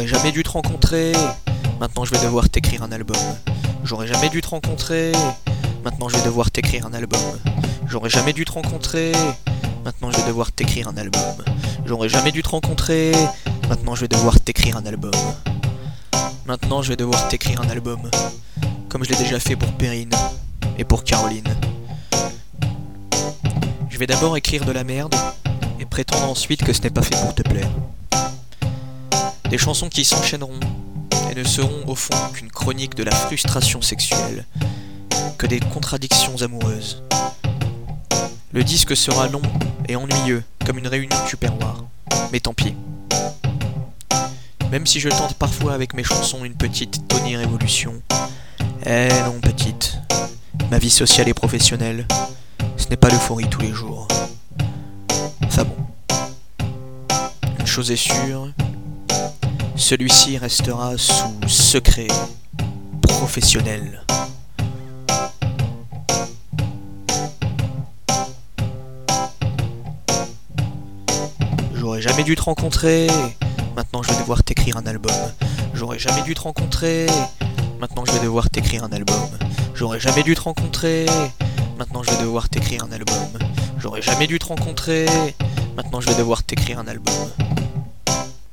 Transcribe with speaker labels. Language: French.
Speaker 1: J'aurais jamais dû te rencontrer, maintenant je vais devoir t'écrire un album. J'aurais jamais dû te rencontrer, maintenant je vais devoir t'écrire un album. J'aurais jamais dû te rencontrer, maintenant je vais devoir t'écrire un album. J'aurais jamais dû te rencontrer, maintenant je vais devoir t'écrire un album. Maintenant je vais devoir t'écrire un album, comme je l'ai déjà fait pour Perrine et pour Caroline. Je vais d'abord écrire de la merde et prétendre ensuite que ce n'est pas fait pour te plaire. Des chansons qui s'enchaîneront et ne seront au fond qu'une chronique de la frustration sexuelle, que des contradictions amoureuses. Le disque sera long et ennuyeux comme une réunion de tupperware, mais tant pis. Même si je tente parfois avec mes chansons une petite Tony Révolution, eh non petite, ma vie sociale et professionnelle, ce n'est pas l'euphorie tous les jours. Enfin bon, une chose est sûre, celui-ci restera sous secret professionnel. J'aurais jamais dû te rencontrer, maintenant je vais devoir t'écrire un album. J'aurais jamais dû te rencontrer, maintenant je vais devoir t'écrire un album. J'aurais jamais dû te rencontrer, maintenant je vais devoir t'écrire un album. J'aurais jamais dû te rencontrer, maintenant je vais devoir t'écrire un album.